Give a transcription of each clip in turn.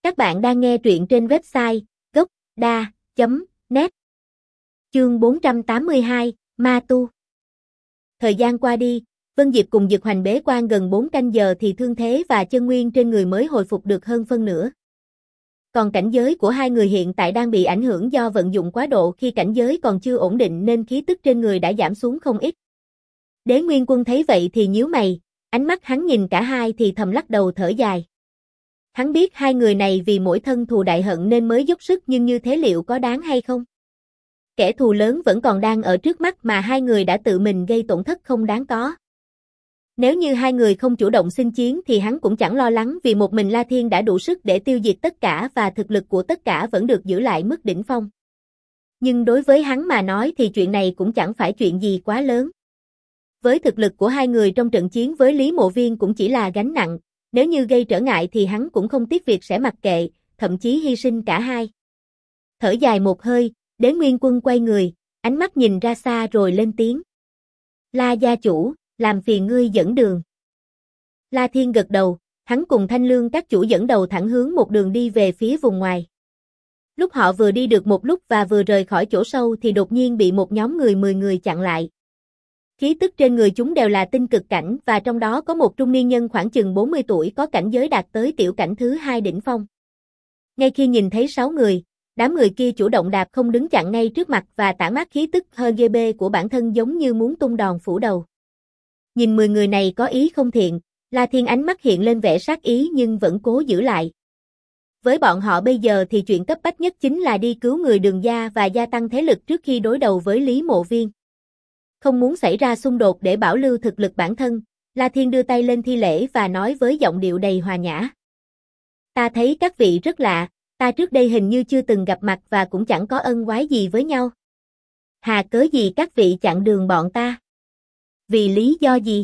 Các bạn đang nghe truyện trên website gốc.da.net. Chương 482, Ma Tu. Thời gian qua đi, Vân Diệp cùng Dực Hoành bế quan gần 4 canh giờ thì thương thế và chân nguyên trên người mới hồi phục được hơn phân nửa. Còn cảnh giới của hai người hiện tại đang bị ảnh hưởng do vận dụng quá độ khi cảnh giới còn chưa ổn định nên khí tức trên người đã giảm xuống không ít. Đế Nguyên Quân thấy vậy thì nhíu mày, ánh mắt hắn nhìn cả hai thì thầm lắc đầu thở dài. Hắn biết hai người này vì mỗi thân thù đại hận nên mới dốc sức, nhưng như thế liệu có đáng hay không? Kẻ thù lớn vẫn còn đang ở trước mắt mà hai người đã tự mình gây tổn thất không đáng có. Nếu như hai người không chủ động xin chiến thì hắn cũng chẳng lo lắng, vì một mình La Thiên đã đủ sức để tiêu diệt tất cả và thực lực của tất cả vẫn được giữ lại mức đỉnh phong. Nhưng đối với hắn mà nói thì chuyện này cũng chẳng phải chuyện gì quá lớn. Với thực lực của hai người trong trận chiến với Lý Mộ Viên cũng chỉ là gánh nặng, nếu như gây trở ngại thì hắn cũng không tiếc việc sẽ mặc kệ, thậm chí hy sinh cả hai. Thở dài một hơi, Đế Nguyên Quân quay người, ánh mắt nhìn ra xa rồi lên tiếng. La gia chủ, làm phiền ngươi dẫn đường. La Thiên gật đầu, hắn cùng Thanh Lương các chủ dẫn đầu thẳng hướng một đường đi về phía vùng ngoài. Lúc họ vừa đi được một lúc và vừa rời khỏi chỗ sâu thì đột nhiên bị một nhóm người 10 người chặn lại. Khí tức trên người chúng đều là tinh cực cảnh và trong đó có một trung niên nhân khoảng chừng 40 tuổi có cảnh giới đạt tới tiểu cảnh thứ 2 đỉnh phong. Ngay khi nhìn thấy 6 người, đám người kia chủ động đạp không đứng chặn ngay trước mặt và tản mát khí tức HGB của bản thân giống như muốn tung đòn phủ đầu. Nhìn 10 người này có ý không thiện, La Thiên ánh mắt hiện lên vẻ sát ý nhưng vẫn cố giữ lại. Với bọn họ bây giờ thì chuyện cấp bách nhất chính là đi cứu người Đường gia và gia tăng thế lực trước khi đối đầu với Lý Mộ Viên. Không muốn xảy ra xung đột để bảo lưu thực lực bản thân, La Thiên đưa tay lên thi lễ và nói với giọng điệu đầy hòa nhã. Ta thấy các vị rất lạ, ta trước đây hình như chưa từng gặp mặt và cũng chẳng có ân oán gì với nhau. Hà cớ gì các vị chặn đường bọn ta? Vì lý do gì?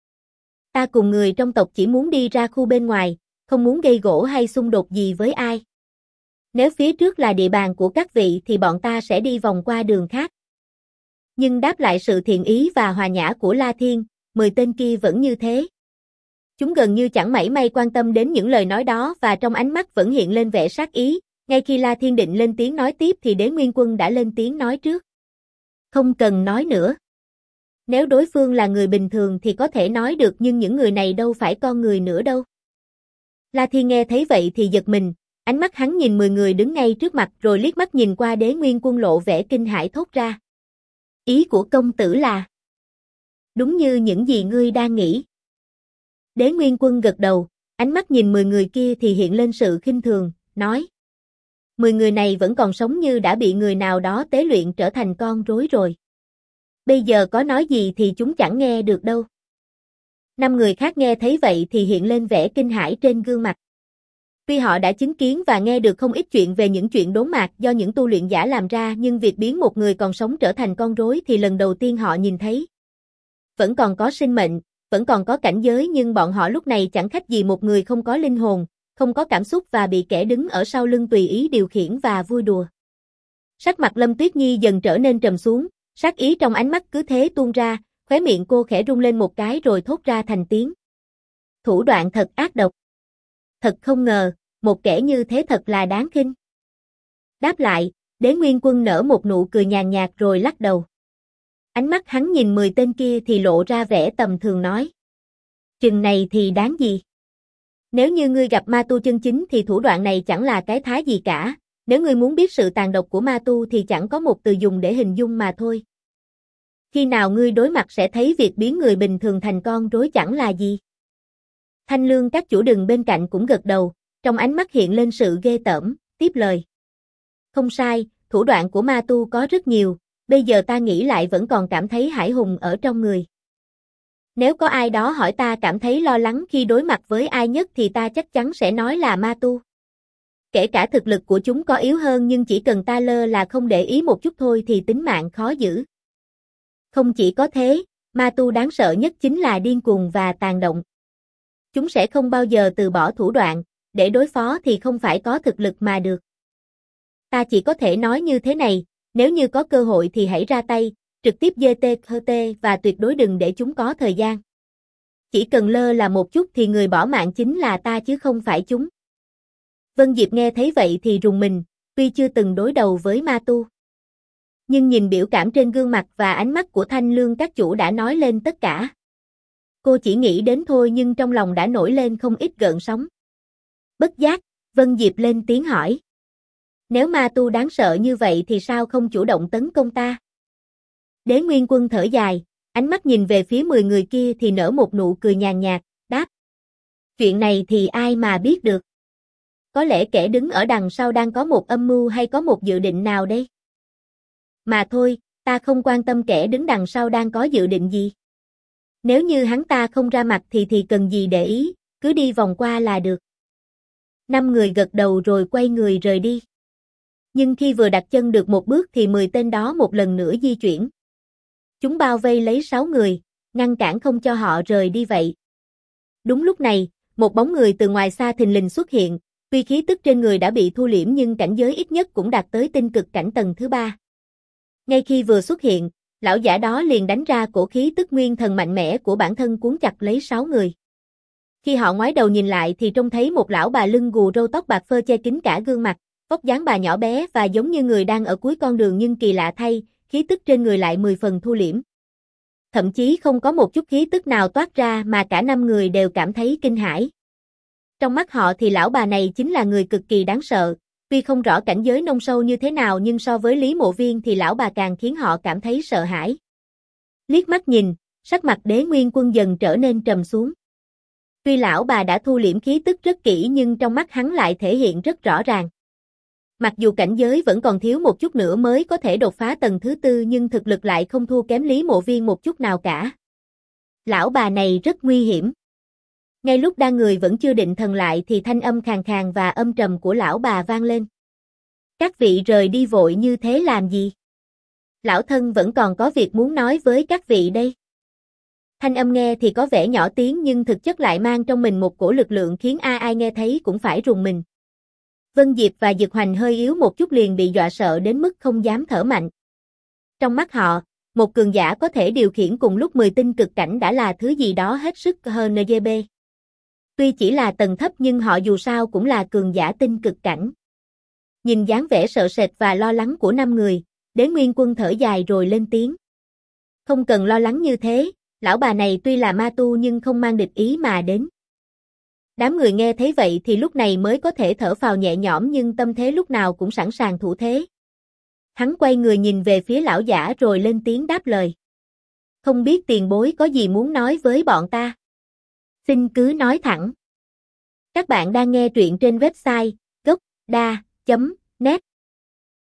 Ta cùng người trong tộc chỉ muốn đi ra khu bên ngoài, không muốn gây gổ hay xung đột gì với ai. Nếu phía trước là địa bàn của các vị thì bọn ta sẽ đi vòng qua đường khác. Nhưng đáp lại sự thiện ý và hòa nhã của La Thiên, 10 tên kia vẫn như thế. Chúng gần như chẳng mảy may quan tâm đến những lời nói đó và trong ánh mắt vẫn hiện lên vẻ sát ý. Ngay khi La Thiên định lên tiếng nói tiếp thì Đế Nguyên Quân đã lên tiếng nói trước. Không cần nói nữa. Nếu đối phương là người bình thường thì có thể nói được, nhưng những người này đâu phải con người nữa đâu. La Thiên nghe thấy vậy thì giật mình, ánh mắt hắn nhìn 10 người đứng ngay trước mặt rồi liếc mắt nhìn qua Đế Nguyên Quân lộ vẻ kinh hãi thốt ra. Ý của công tử là đúng như những gì ngươi đang nghĩ. Đế Nguyên Quân gật đầu, ánh mắt nhìn 10 người kia thì hiện lên sự khinh thường, nói. 10 người này vẫn còn sống như đã bị người nào đó tế luyện trở thành con rối rồi. Bây giờ có nói gì thì chúng chẳng nghe được đâu. 5 người khác nghe thấy vậy thì hiện lên vẻ kinh hãi trên gương mặt. Tuy họ đã chứng kiến và nghe được không ít chuyện về những chuyện đốn mạc do những tu luyện giả làm ra, nhưng việc biến một người còn sống trở thành con rối thì lần đầu tiên họ nhìn thấy. Vẫn còn có sinh mệnh, vẫn còn có cảnh giới, nhưng bọn họ lúc này chẳng khác gì một người không có linh hồn, không có cảm xúc và bị kẻ đứng ở sau lưng tùy ý điều khiển và vui đùa. Sắc mặt Lâm Tuyết Nhi dần trở nên trầm xuống, sát ý trong ánh mắt cứ thế tuôn ra, khóe miệng cô khẽ rung lên một cái rồi thốt ra thành tiếng. Thủ đoạn thật ác độc. Thật không ngờ, một kẻ như thế thật là đáng khinh. Đáp lại, Đế Nguyên Quân nở một nụ cười nhàn nhạt rồi lắc đầu. Ánh mắt hắn nhìn 10 tên kia thì lộ ra vẻ tầm thường nói. Chừng này thì đáng gì? Nếu như ngươi gặp ma tu chân chính thì thủ đoạn này chẳng là cái thá gì cả. Nếu ngươi muốn biết sự tàn độc của ma tu thì chẳng có một từ dùng để hình dung mà thôi. Khi nào ngươi đối mặt sẽ thấy việc biến người bình thường thành con rối chẳng là gì. Thanh Lương các chủ đường bên cạnh cũng gật đầu, trong ánh mắt hiện lên sự ghê tởm, tiếp lời. Không sai, thủ đoạn của ma tu có rất nhiều, bây giờ ta nghĩ lại vẫn còn cảm thấy hãi hùng ở trong người. Nếu có ai đó hỏi ta cảm thấy lo lắng khi đối mặt với ai nhất thì ta chắc chắn sẽ nói là ma tu. Kể cả thực lực của chúng có yếu hơn, nhưng chỉ cần ta lơ là không để ý một chút thôi thì tính mạng khó giữ. Không chỉ có thế, ma tu đáng sợ nhất chính là điên cuồng và tàn động. Chúng sẽ không bao giờ từ bỏ thủ đoạn, để đối phó thì không phải có thực lực mà được. Ta chỉ có thể nói như thế này, nếu như có cơ hội thì hãy ra tay, trực tiếp giết và tuyệt đối đừng để chúng có thời gian. Chỉ cần lơ là một chút thì người bỏ mạng chính là ta chứ không phải chúng. Vân Diệp nghe thấy vậy thì rùng mình, tuy chưa từng đối đầu với ma tu. Nhưng nhìn biểu cảm trên gương mặt và ánh mắt của Thanh Lương các chủ đã nói lên tất cả. Cô chỉ nghĩ đến thôi nhưng trong lòng đã nổi lên không ít gợn sóng. Bất giác, Vân Diệp lên tiếng hỏi. Nếu ma tu đáng sợ như vậy thì sao không chủ động tấn công ta? Đế Nguyên Quân thở dài, ánh mắt nhìn về phía 10 người kia thì nở một nụ cười nhàn nhạt, đáp. Chuyện này thì ai mà biết được. Có lẽ kẻ đứng ở đằng sau đang có một âm mưu hay có một dự định nào đây? Mà thôi, ta không quan tâm kẻ đứng đằng sau đang có dự định gì. Nếu như hắn ta không ra mặt thì cần gì để ý, cứ đi vòng qua là được. 5 người gật đầu rồi quay người rời đi. Nhưng khi vừa đặt chân được một bước thì 10 tên đó một lần nữa di chuyển. Chúng bao vây lấy 6 người, ngăn cản không cho họ rời đi vậy. Đúng lúc này, một bóng người từ ngoài xa thình lình xuất hiện, tuy khí tức trên người đã bị thu liễm nhưng cảnh giới ít nhất cũng đạt tới tinh cực cảnh tầng thứ 3. Ngay khi vừa xuất hiện, lão giả đó liền đánh ra cổ khí tức nguyên thần mạnh mẽ của bản thân cuốn chặt lấy 6 người. Khi họ ngoái đầu nhìn lại thì trông thấy một lão bà lưng gù râu tóc bạc phơ che kín cả gương mặt, vóc dáng bà nhỏ bé và giống như người đang ở cuối con đường nhưng kỳ lạ thay, khí tức trên người lại 10 phần thu liễm. Thậm chí không có một chút khí tức nào toát ra mà cả 5 người đều cảm thấy kinh hãi. Trong mắt họ thì lão bà này chính là người cực kỳ đáng sợ, tuy không rõ cảnh giới nông sâu như thế nào nhưng so với Lý Mộ Viên thì lão bà càng khiến họ cảm thấy sợ hãi. Liếc mắt nhìn, sắc mặt Đế Nguyên Quân dần trở nên trầm xuống. Tuy lão bà đã thu liễm khí tức rất kỹ nhưng trong mắt hắn lại thể hiện rất rõ ràng. Mặc dù cảnh giới vẫn còn thiếu một chút nữa mới có thể đột phá tầng thứ 4 nhưng thực lực lại không thua kém Lý Mộ Viên một chút nào cả. Lão bà này rất nguy hiểm. Ngay lúc đang người vẫn chưa định thần lại thì thanh âm khàn khàn và âm trầm của lão bà vang lên. Các vị rời đi vội như thế làm gì? Lão thân vẫn còn có việc muốn nói với các vị đây. Thanh âm nghe thì có vẻ nhỏ tiếng nhưng thực chất lại mang trong mình một cổ lực lượng khiến ai nghe thấy cũng phải rùng mình. Vân Diệp và Dực Hoành hơi yếu một chút liền bị dọa sợ đến mức không dám thở mạnh. Trong mắt họ, một cường giả có thể điều khiển cùng lúc 10 tinh cực cảnh đã là thứ gì đó hết sức HNGB. Tuy chỉ là tầng thấp nhưng họ dù sao cũng là cường giả tinh cực cảnh. Nhìn dáng vẻ sợ sệt và lo lắng của 5 người, Đế Nguyên Quân thở dài rồi lên tiếng. Không cần lo lắng như thế, lão bà này tuy là ma tu nhưng không mang địch ý mà đến. Đám người nghe thấy vậy thì lúc này mới có thể thở phào nhẹ nhõm nhưng tâm thế lúc nào cũng sẵn sàng thủ thế. Hắn quay người nhìn về phía lão giả rồi lên tiếng đáp lời. Không biết tiền bối có gì muốn nói với bọn ta? Xin cứ nói thẳng. Các bạn đang nghe truyện trên website gocda.net